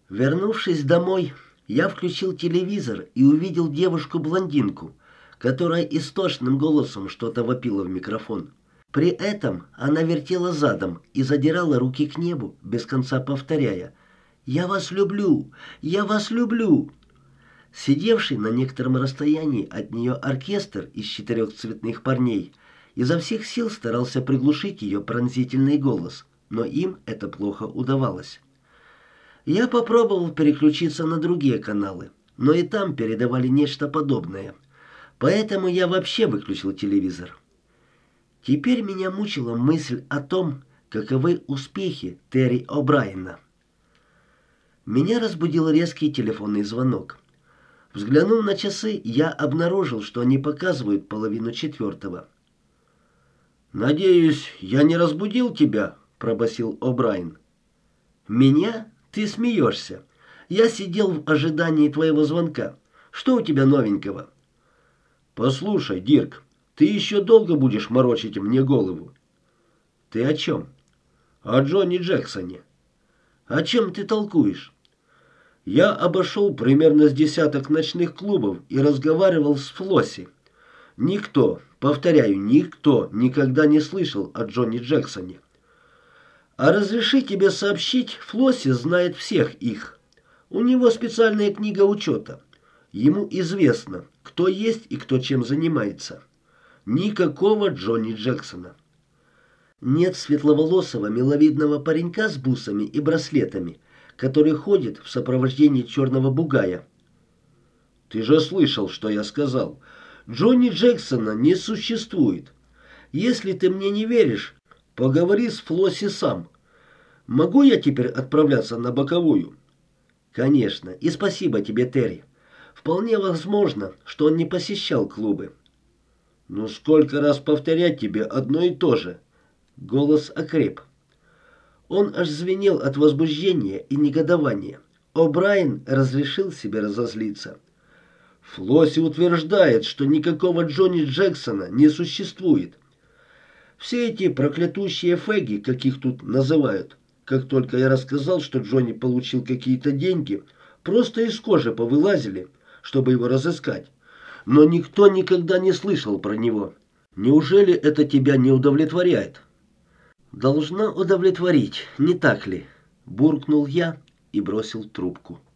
Вернувшись домой, я включил телевизор и увидел девушку-блондинку, которая истошным голосом что-то вопила в микрофон. При этом она вертела задом и задирала руки к небу, без конца повторяя: «Я вас люблю! Я вас люблю!». Сидевший на некотором расстоянии от нее оркестр из 4 цветных парней изо всех сил старался приглушить ее пронзительный голос, но им это плохо удавалось. Я попробовал переключиться на другие каналы, но и там передавали нечто подобное. Поэтому я вообще выключил телевизор. Теперь меня мучила мысль о том, каковы успехи Терри О'Брайена. Меня разбудил резкий телефонный звонок. Взглянув на часы, я обнаружил, что они показывают 3:30. «Надеюсь, я не разбудил тебя?» – пробасил О'Брайен. «Меня? Ты смеешься. Я сидел в ожидании твоего звонка. Что у тебя новенького?» «Послушай, Дирк, ты еще долго будешь морочить мне голову?» «Ты о чем?» «О Джонни Джексоне». «О чем ты толкуешь?» «Я обошел примерно с десяток ночных клубов и разговаривал с Флосси. Никто, повторяю, никто никогда не слышал о Джонни Джексоне. А разреши тебе сообщить, Флосси знает всех их. У него специальная книга учета. Ему известно, кто есть и кто чем занимается. Никакого Джонни Джексона. Нет светловолосого миловидного паренька с бусами и браслетами, который ходит в сопровождении черного бугая. Ты же слышал, что я сказал. Джонни Джексона не существует. Если ты мне не веришь, поговори с Флосси сам. Могу я теперь отправляться на боковую?» «Конечно, и спасибо тебе, Терри. Вполне возможно, что он не посещал клубы». «Ну сколько раз повторять тебе одно и то же?» Голос окреп. Он аж звенел от возбуждения и негодования. О'Брайен разрешил себе разозлиться. «Флосси утверждает, что никакого Джонни Джексона не существует. Все эти проклятущие фэги, как их тут называют, как только я рассказал, что Джонни получил какие-то деньги, просто из кожи повылазили, чтобы его разыскать. Но никто никогда не слышал про него. Неужели это тебя не удовлетворяет?» «Должна удовлетворить, не так ли?» – буркнул я и бросил трубку.